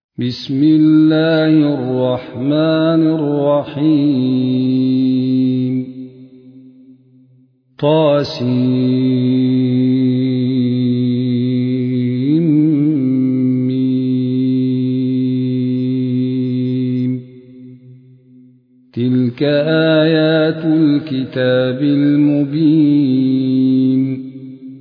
بسم الله الرحمن الرحيم طاسيم تلك آيات الكتاب المبين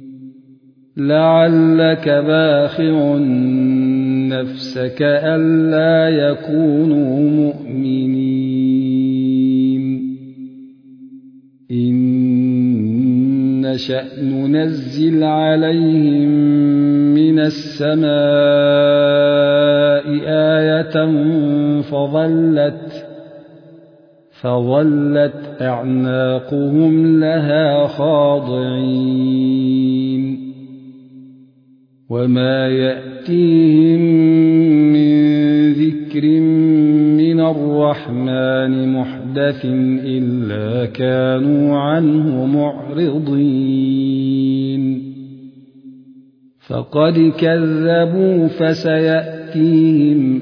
لعلك باخع نفسك ألا يكونوا مؤمنين إن نشأ ننزل عليهم من السماء آية فظلت أعناقهم لها خاضعين وما يأتيهم من ذكر من الرحمن محدث إلا كانوا عنه معرضين فقد كذبوا فسيأتيهم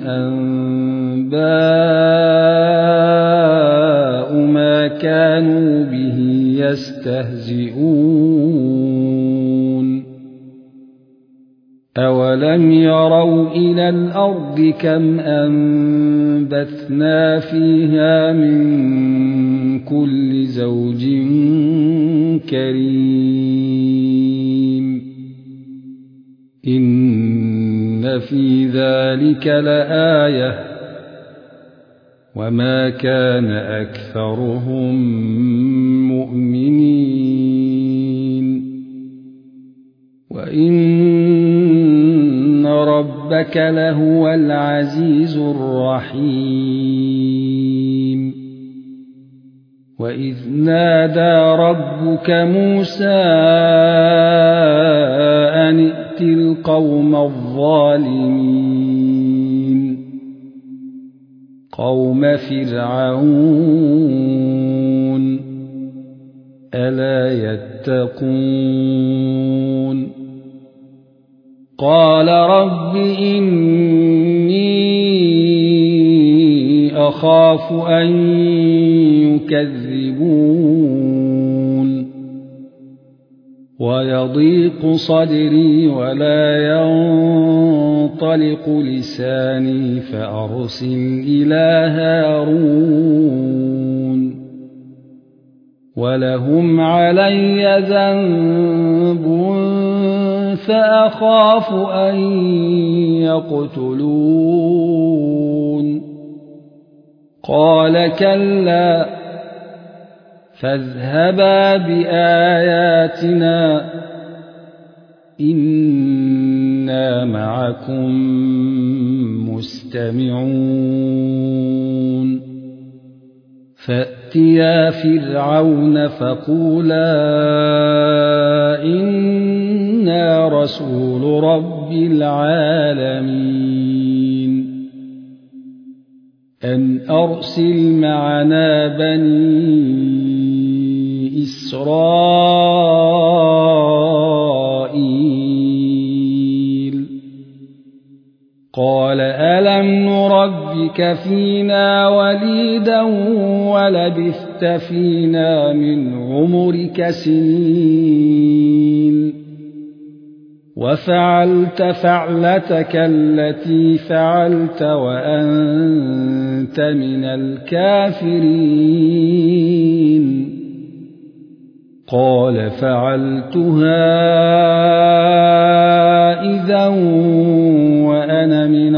أنباء ما كانوا به يستهزئون أولم يروا إلى الأرض كم أنبتنا فيها من كل زوج كريم إن في ذلك لآية وما كان أكثرهم مؤمنين وإن ربك لهو العزيز الرحيم وإذ نادى ربك موسى أن ائت القوم الظالمين قوم فرعون ألا يتقون قال رب إني أخاف أن يكذبون ويضيق صدري ولا ينطلق لساني فأرسل إلى هارون ولهم علي ذنب فأخاف أن يقتلون قال كلا فاذهبا بآياتنا إنا معكم مستمعون فأتيا فرعون فقولا إنا رسول رب العالمين أن أرسل معنا بني إسرائيل قال ألم نربك فينا وليدا ولبثت فينا من عمرك سنين وفعلت فعلتك التي فعلت وأنت من الكافرين قال فعلتها إذا وأنا من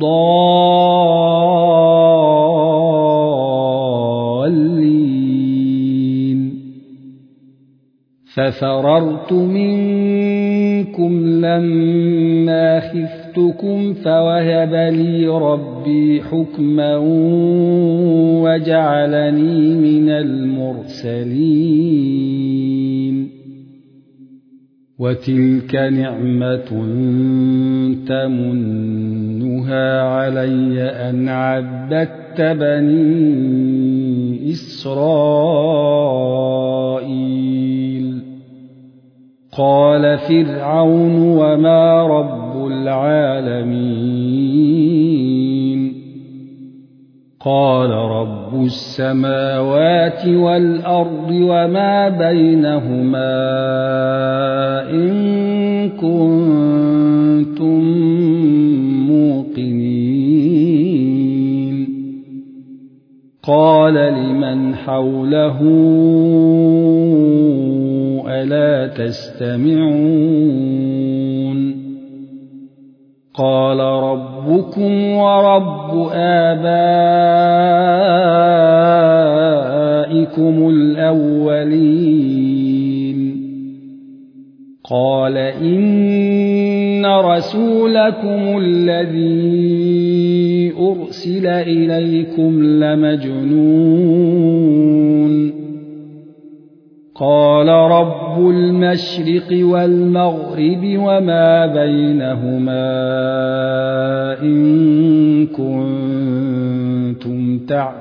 الضالين ففررت منكم لما خفتكم فوهب لي ربي حكما وجعلني من المرسلين وتلك نعمة تمنها علي أن عبدت بني إسرائيل قال فرعون وما رب العالمين قال رب السماوات والأرض وما بينهما إن كنتم موقنين قال لمن حوله ألا تستمعون قال ربكم ورب آبائكم الأولين قال إن رسولكم الذي أرسل إليكم لمجنون قال رب المشرق والمغرب وما بينهما إن كنتم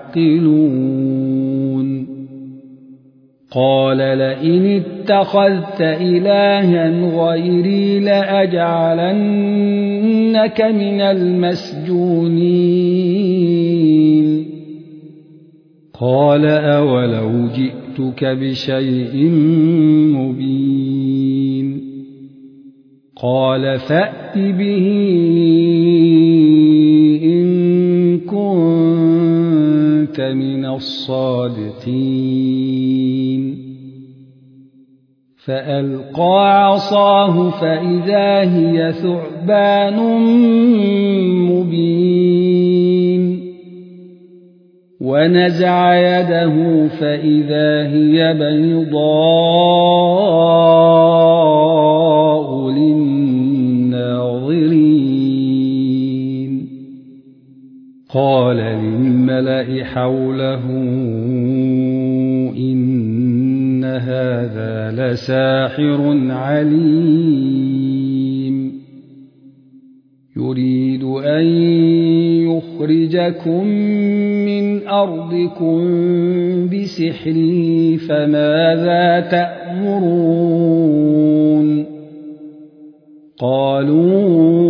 تعقلون قال لئن اتخذت إلها غيري لأجعلنك من المسجونين قال أولو جئتك بشيء مبين قال فأت به إن كنت من الصادقين فألقى عصاه فإذا هي ثعبان مبين ونزع يده فإذا هي بيضاء للناظرين قال للملأ حوله إن هذا لساحر عليم يريد أن يخرجكم من أرضكم بسحره فماذا تأمرون قالوا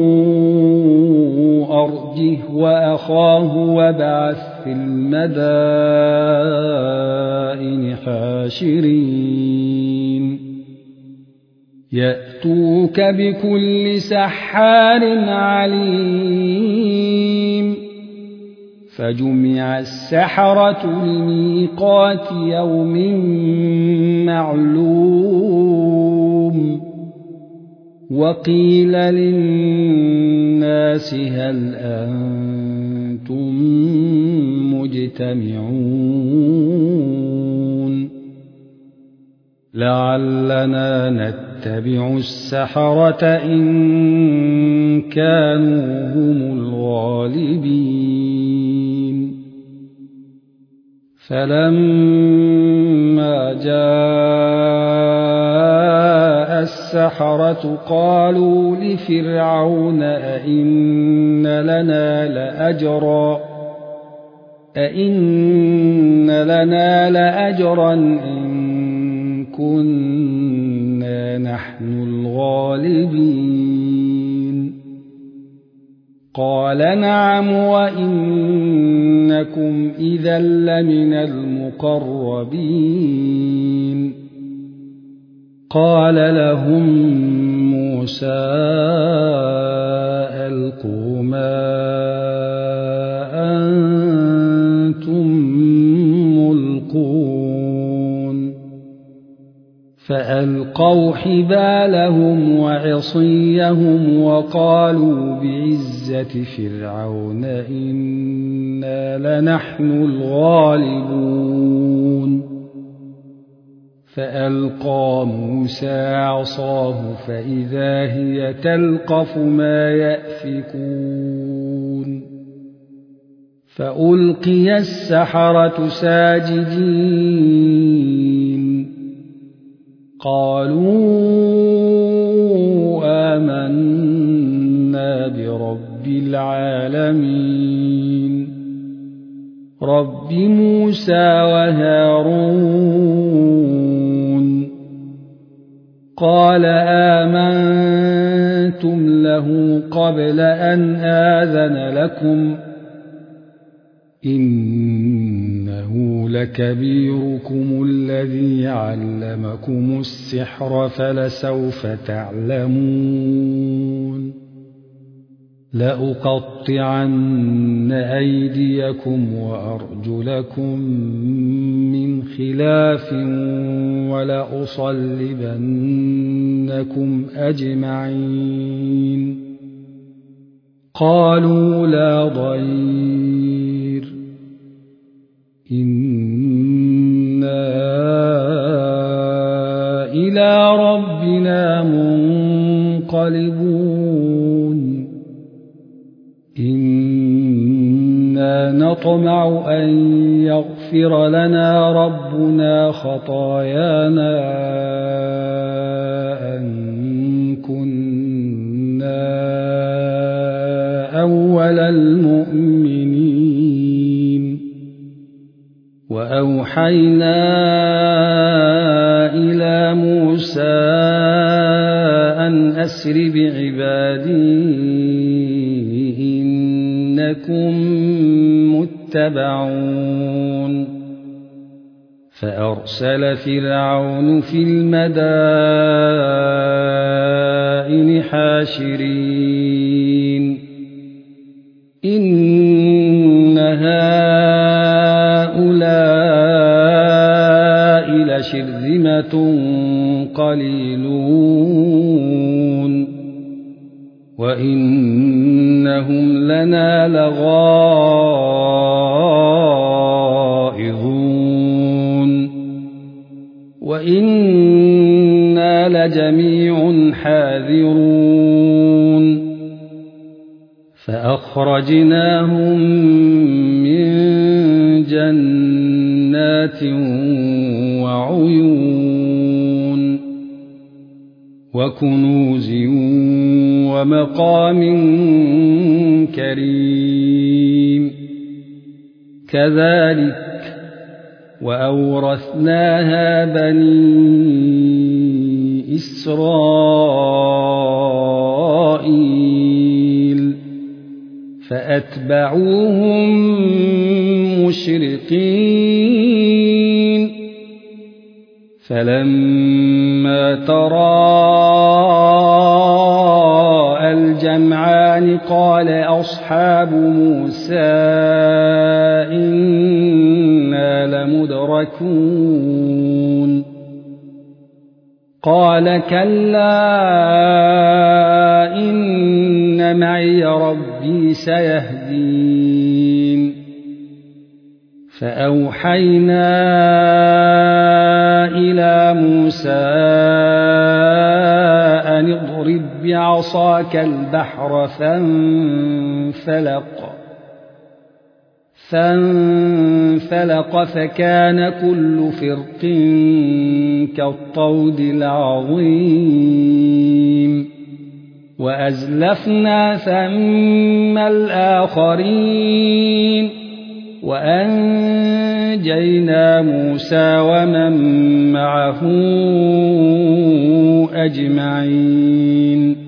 أرجه وأخاه وابعث في المدائن حاشرين يأتوك بكل سحار عليم فجمع السحرة لميقات يوم معلوم وقيل للناس هل أنتم مجتمعون لعلنا نتبع السحرة إن كانوا هم الغالبين فلما جاء السحرة قالوا لفرعون أئن لنا لأجرا إن كنا نحن الغالبين قال نعم وإنكم إذا لمن المقربين قال لهم موسى ألقوا ما أنتم ملقون فألقوا حبالهم وعصيهم وقالوا بعزة فرعون إنا لنحن الغالبون فألقى موسى عصاه فإذا هي تلقف ما يأفكون فألقي السحرة ساجدين قالوا آمنا برب العالمين رب موسى وهارون قال آمنتم له قبل أن آذن لكم إنه لكبيركم الذي علمكم السحر فلسوف تعلمون لأقطعن أيديكم وأرجلكم من خلاف ولأصلبنكم أجمعين قالوا لا ضير إنا إلى ربنا منقلبون إنا نطمع أن يغفر لنا ربنا خطايانا أن كنا أول المؤمنين وأوحينا إلى موسى أن أسر بعبادي إنكم متبعون فأرسل فرعون في المدائن حاشرين إن هؤلاء لشرذمة قليلون وإنهم لنا لغائظون وإنا لجميع حاذرون فأخرجناهم من جنات وعيون وكنوز ومقام كريم كذلك وأورثناها بني إسرائيل فأتبعوهم مشرقين فلما تراءى الجمعان قال أصحاب موسى إنا لمدركون قال كلا إن معي ربي سيهدين فأوحينا إلى موسى أن اضرب بعصاك البحر فانفلق فكان كل فرق كالطود العظيم وأزلفنا ثم الآخرين وأنجينا موسى ومن معه أجمعين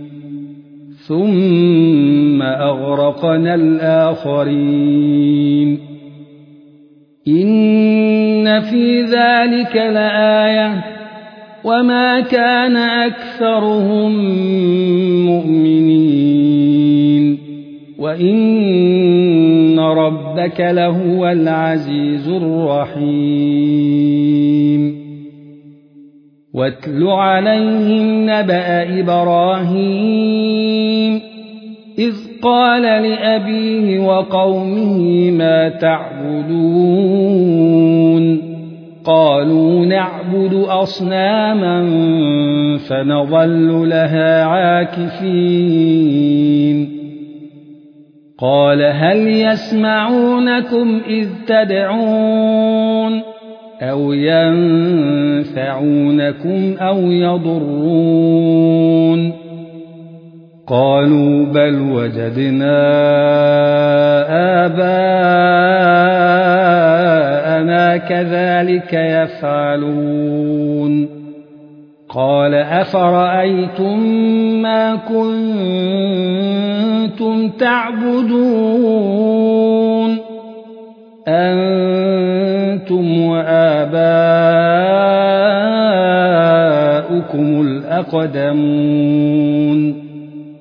ثم أغرقنا الآخرين إن في ذلك لآية وما كان أكثرهم مؤمنين وإن ربك لهو العزيز الرحيم واتل عليهم نبأ إبراهيم إذ قال لأبيه وقومه ما تعبدون قالوا نعبد أصناما فنظل لها عاكفين قال هل يسمعونكم إذ تدعون أو ينفعونكم أو يضرون قالوا بل وجدنا آباءنا كذلك يفعلون قال أفرأيتم ما كنتم تعبدون آباؤكم الأقدمون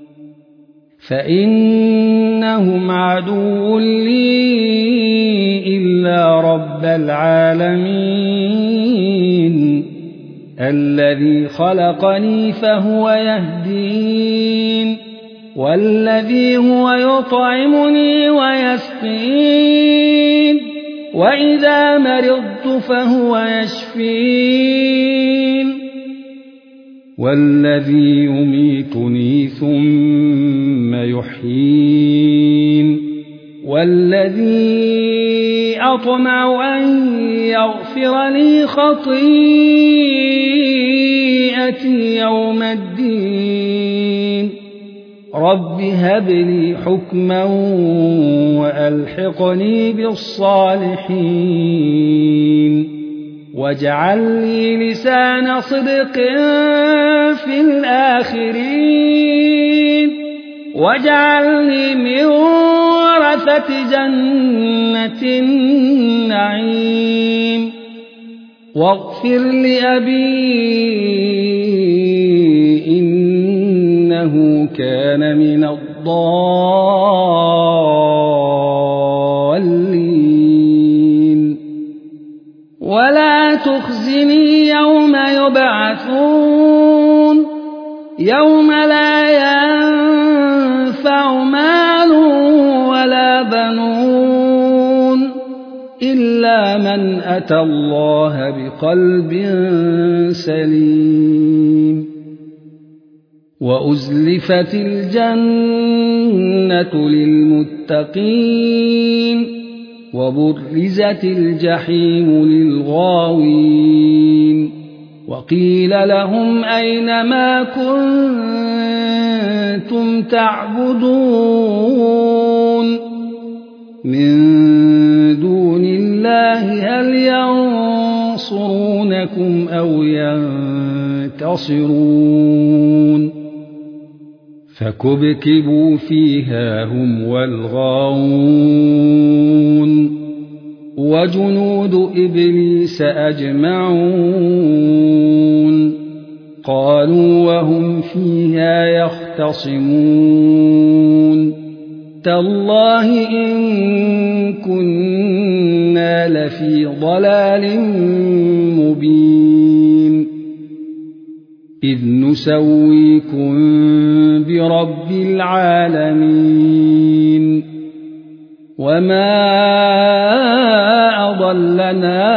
فإنهم عدو لي إلا رب العالمين الذي خلقني فهو يهدين والذي هو يطعمني ويسقين وإذا مرضت فهو يشفين والذي يميتني ثم يحيين والذي أطمع أن يغفر لي خطيئتي يوم الدين رب هب لي حكما وألحقني بالصالحين واجعل لي لسان صدق في الآخرين واجعلني من ورثة جنة النعيم واغفر لأبي إنه كان من الضالين ولا تخزني يوم يبعثون يوم لا ينفع مال ولا بنون إلا من أتى الله بقلب سليم وأزلفت الجنة للمتقين وبرزت الجحيم للغاوين وقيل لهم أين ما كنتم تعبدون من دون الله هل ينصرونكم أو ينتصرون فكبكبوا فيها هم والغاوون وجنود إبليس أجمعون قالوا وهم فيها يختصمون تالله إن كنا لفي ضلال مبين إذ نسويكم برب العالمين وما أضلنا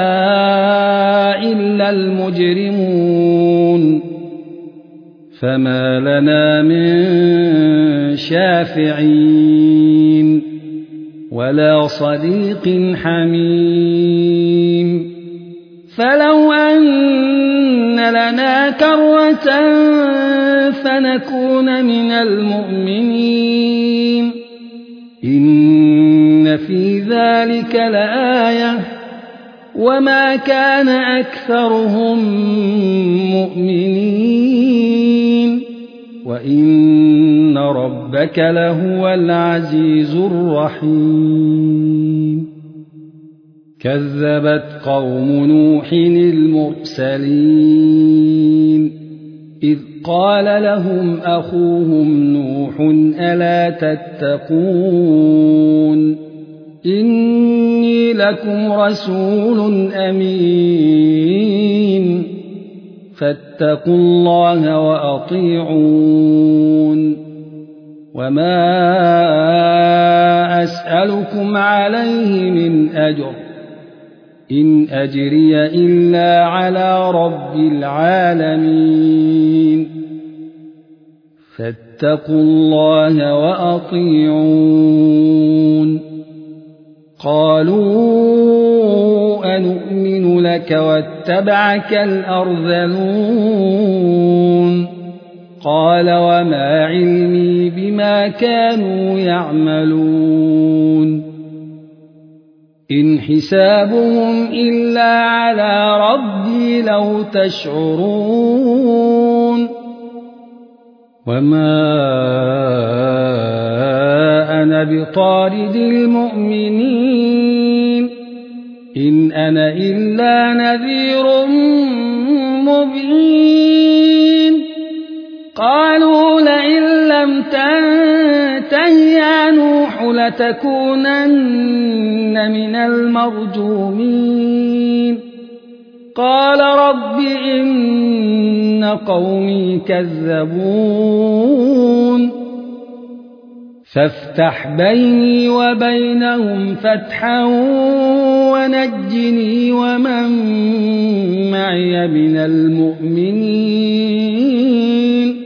إلا المجرمون فما لنا من شافعين ولا صديق حميم فلو أن لنا كرة فنكون من المؤمنين إن في ذلك لآية وما كان أكثرهم مؤمنين وإن ربك لهو العزيز الرحيم كذبت قوم نوح المرسلين إذ قال لهم أخوهم نوح ألا تتقون إني لكم رسول أمين فاتقوا الله وأطيعون وما أسألكم عليه من أجر إن أجري إلا على رب العالمين فاتقوا الله وأطيعون قالوا أنؤمن لك واتبعك الأرذلون قال وما علمي بما كانوا يعملون إن حسابهم إلا على ربي لو تشعرون وما أنا بطارد المؤمنين إن أنا إلا نذير مبين قالوا لئن لم تنته يا نوح لتكونن من المرجومين قال رب إن قومي كذبون فافتح بيني وبينهم فتحا ونجني ومن معي من المؤمنين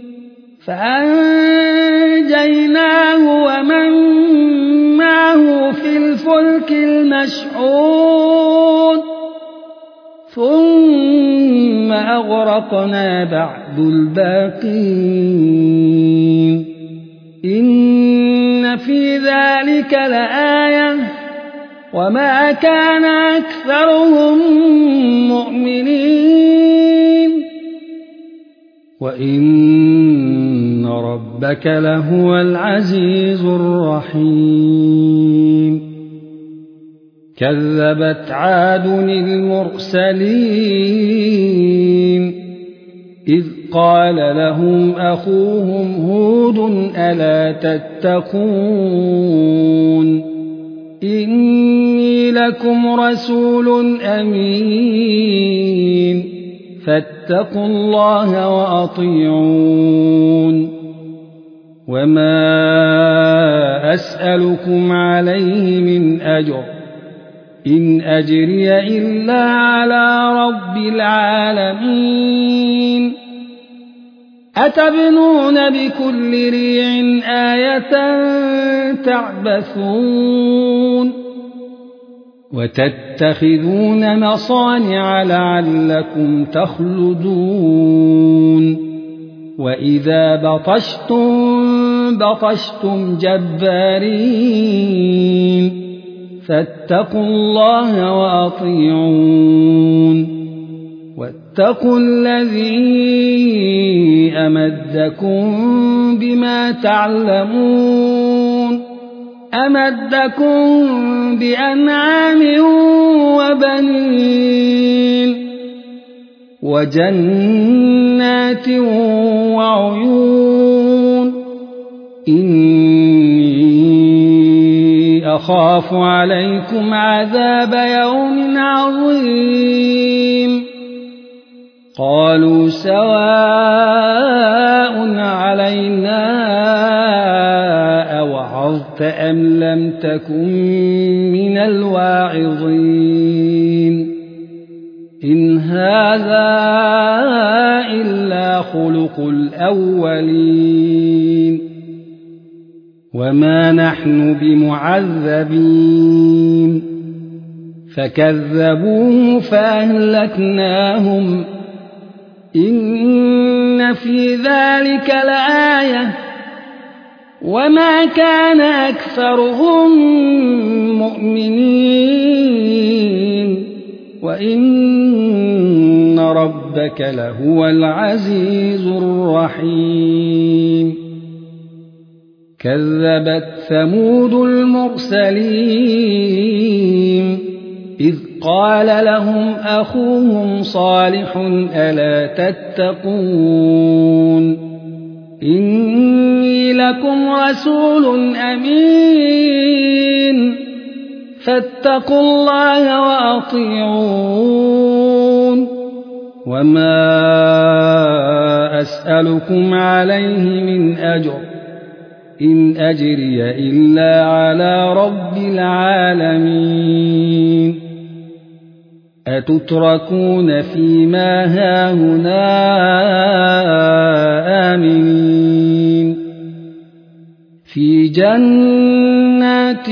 فأنجيناه ومن معه في الفلك المشحون ثم أغرقنا بعد الباقين إن في ذلك لآية وما كان أكثرهم مؤمنين وإن ربك لهو العزيز الرحيم كذبت عاد المرسلين إذ قال لهم أخوهم هود ألا تتقون إني لكم رسول أمين فاتقوا الله وأطيعون وما أسألكم عليه من أجر إن أجري إلا على رب العالمين أتبنون بكل ريع آية تعبثون وتتخذون مصانع لعلكم تخلدون وإذا بطشتم جبارين فاتقوا الله وأطيعون واتقوا الذي أمدكم بما تعلمون أمدكم بأنعام وبنين وجنات وعيون إني أخاف عليكم عذاب يوم عظيم قالوا سواء علينا أوعظت أم لم تكن من الواعظين إن هذا إلا خلق الأولين وما نحن بمعذبين فكذبوه فأهلكناهم إن في ذلك لآية وما كان أكثرهم مؤمنين وإن ربك لهو العزيز الرحيم كذبت ثمود المرسلين إذ قال لهم أخوهم صالح ألا تتقون إني لكم رسول أمين فاتقوا الله وأطيعون وما أسألكم عليه من أجر إن أجري إلا على رب العالمين أتتركون فيما هاهنا آمنين في جنات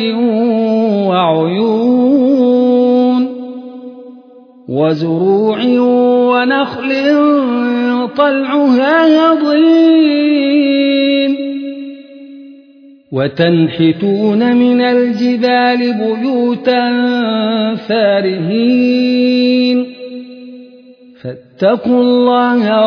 وعيون وزروع ونخل طلعها هضيم وتنحتون من الجبال بيوتا فارهين فاتقوا الله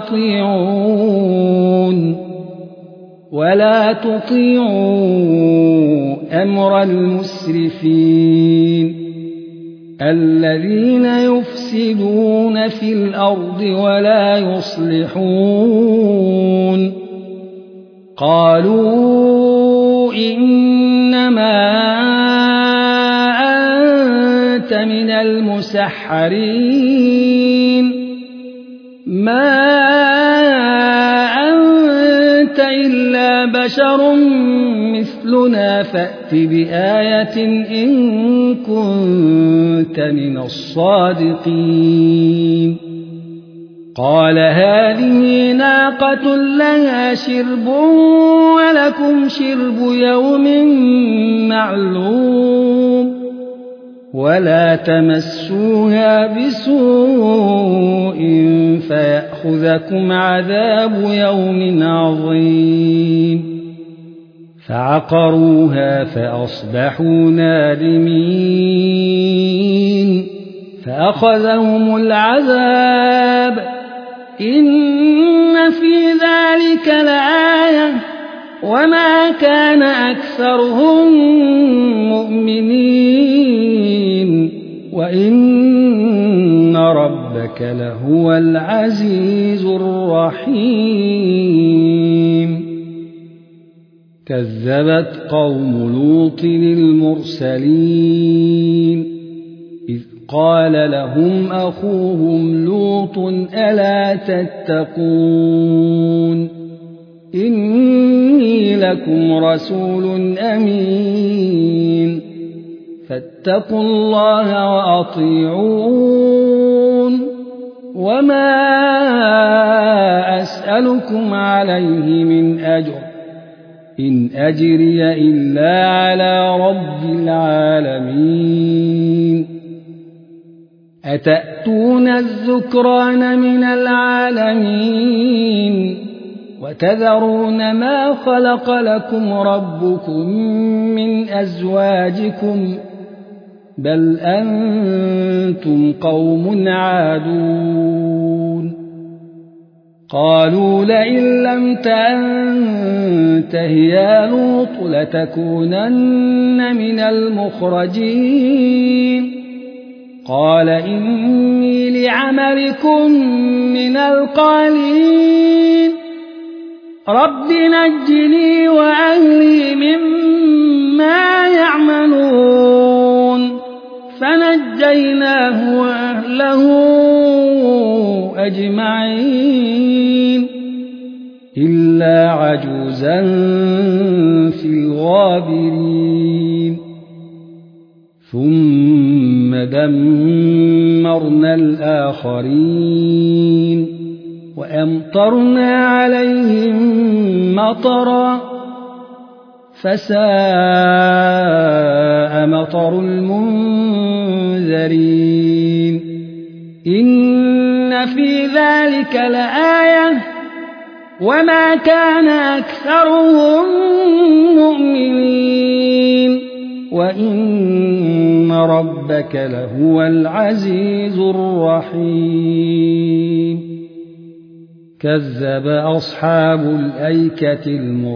وأطيعون ولا تطيعوا أمر المسرفين الذين يفسدون في الأرض ولا يصلحون قالوا إنما أنت من المسحرين ما أنت إلا بشر مثلنا فأت بآية إن كنت من الصادقين قال هذه ناقة لها شرب ولكم شرب يوم معلوم ولا تمسوها بسوء فيأخذكم عذاب يوم عظيم فعقروها فأصبحوا نادمين فأخذهم العذاب إن في ذلك لآية وما كان أكثرهم مؤمنين وإن ربك لهو العزيز الرحيم كذبت قوم لوط المرسلين إذ قال لهم أخوهم لوط ألا تتقون إني لكم رسول أمين فاتقوا الله وأطيعون وما أسألكم عليه من أجر إن أجري إلا على رب العالمين أتأتون الذكران من العالمين وتذرون ما خلق لكم ربكم من أزواجكم بل أنتم قوم عادون قالوا لئن لم تنته يا لوط لتكونن من المخرجين قال إني لعملكم من القالين رب نجني وأهلي مما يعملون فنجيناه وأهله أجمعين إلا عجوزا في الغابرين ثم دمرنا الآخرين وأمطرنا عليهم مطرا فساء مطر المنذرين إن في ذلك لآية وما كان أكثرهم مؤمنين وإن ربك لهو العزيز الرحيم كذب أصحاب الأيكة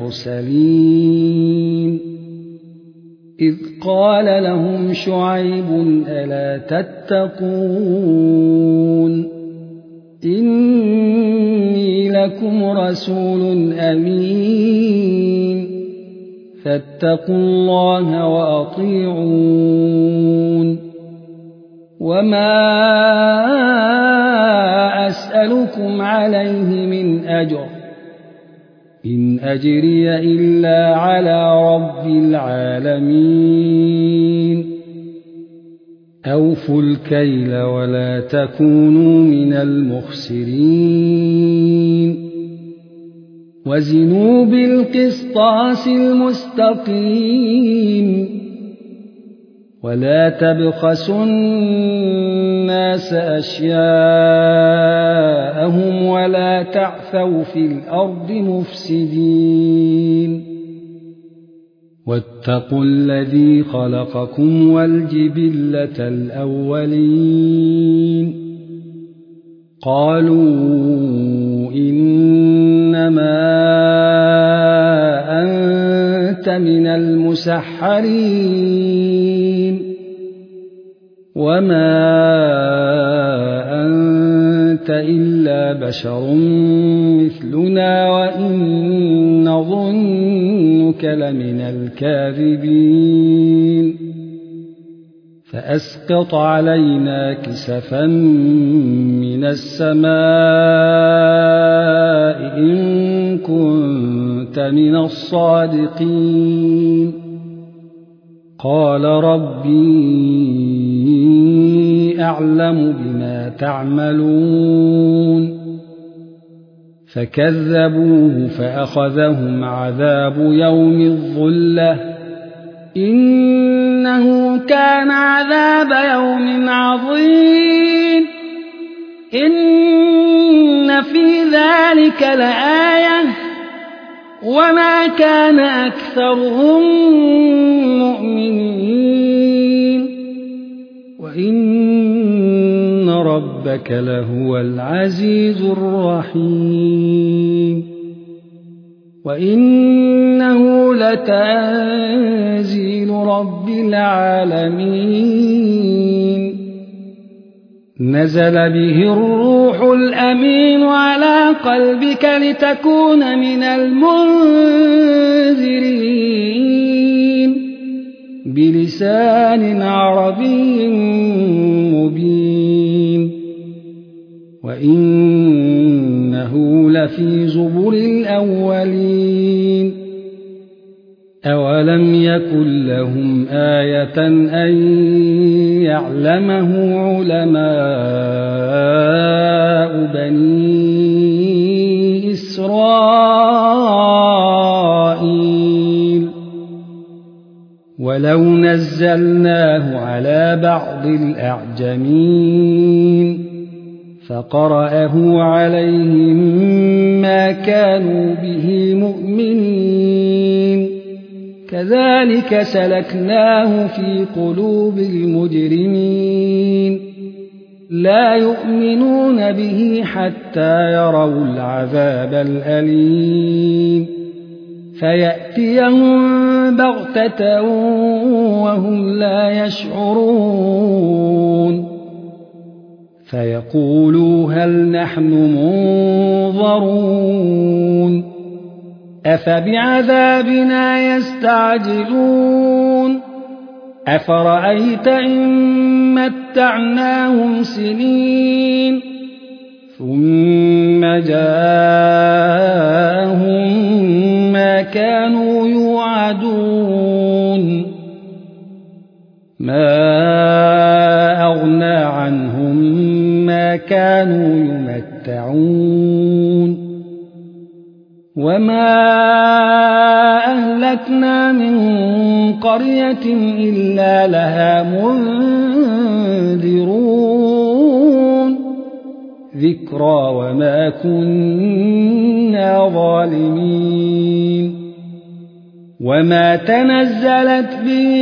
المرسلين إذ قال لهم شعيب ألا تتقون إني لكم رسول أمين فاتقوا الله وأطيعون وما أسألكم عليه من أجر إن أجري إلا على رب العالمين أوفوا الكيل ولا تكونوا من المخسرين وزنوا بالقسطاس المستقيم ولا تبخسوا الناس أشياءهم ولا تعثوا في الأرض مفسدين واتقوا الذي خلقكم والجبلة الأولين قالوا إنما أنت من المسحرين وما أنت إلا بشر مثلنا وإن نظنك لمن الكاذبين فأسقط علينا كسفا من السماء إن كنت من الصادقين قال ربي أعلم بما تعملون فكذبوه فأخذهم عذاب يوم الظلة إنه كان عذاب يوم عظيم إن في ذلك لآية وما كان أكثرهم مؤمنين وإن ربك لهو العزيز الرحيم وإنه لتنزيل رب العالمين نزل به الروح الأمين على قلبك لتكون من المنذرين بلسان عربي مبين وإنه لفي زبر الأولين أولم يكن لهم آية أن يعلمه علماء بني إسرائيل ولو نزلناه على بعض الأعجمين فقرأه عليهم ما كانوا به مؤمنين كذلك سلكناه في قلوب المجرمين لا يؤمنون به حتى يروا العذاب الأليم فيأتيهم بغتة وهم لا يشعرون فيقولوا هل نحن منظرون أفبعذابنا يستعجلون أفرأيت إن متعناهم سنين ثم جاءهم ما كانوا يوعدون ما أغنى عنهم ما كانوا يمتعون وما أهلكنا من قرية إلا لها منذرون ذكرى وما كنا ظالمين وما تنزلت به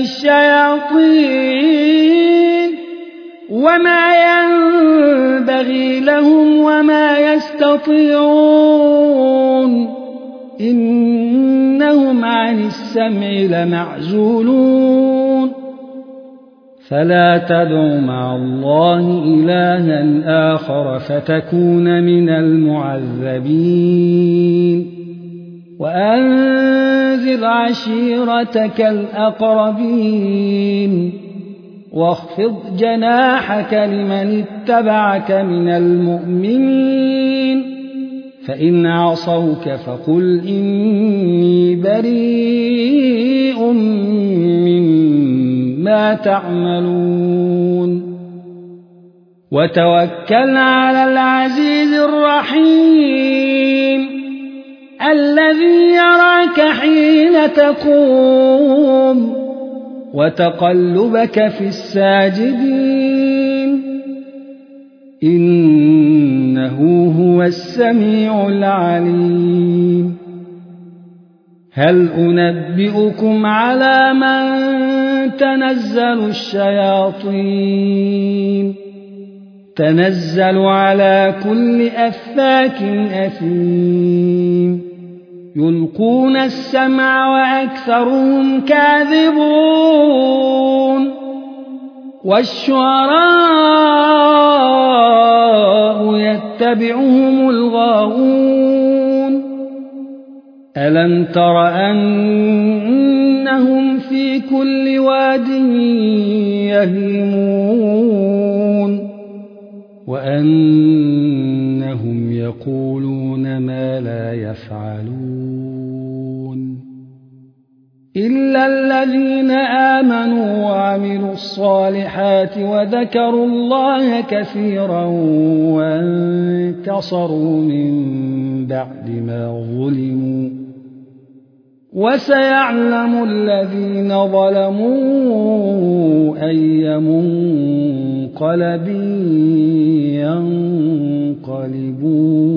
الشياطين وما ينبغي لهم وما يستطيعون إنهم عن السمع لمعزولون فلا تدع مع الله إلها آخر فتكون من المعذبين وأنذر عشيرتك الأقربين واخفض جناحك لمن اتبعك من المؤمنين فإن عصوك فقل إني بريء مما تعملون وتوكل على العزيز الرحيم الذي يراك حين تقوم وتقلبك في الساجدين إنه هو السميع العليم هل أنبئكم على من تنزل الشياطين تنزل على كل أفاك أثيم يلقون السمع وأكثرهم كاذبون والشعراء يتبعهم الغاوون ألم تر أنهم في كل واد يهيمون وأنهم يقولون ما لا يفعلون إلا الذين آمنوا وعملوا الصالحات وذكروا الله كثيرا وانتصروا من بعد ما ظلموا وسيعلم الذين ظلموا أي منقلب ينقلبون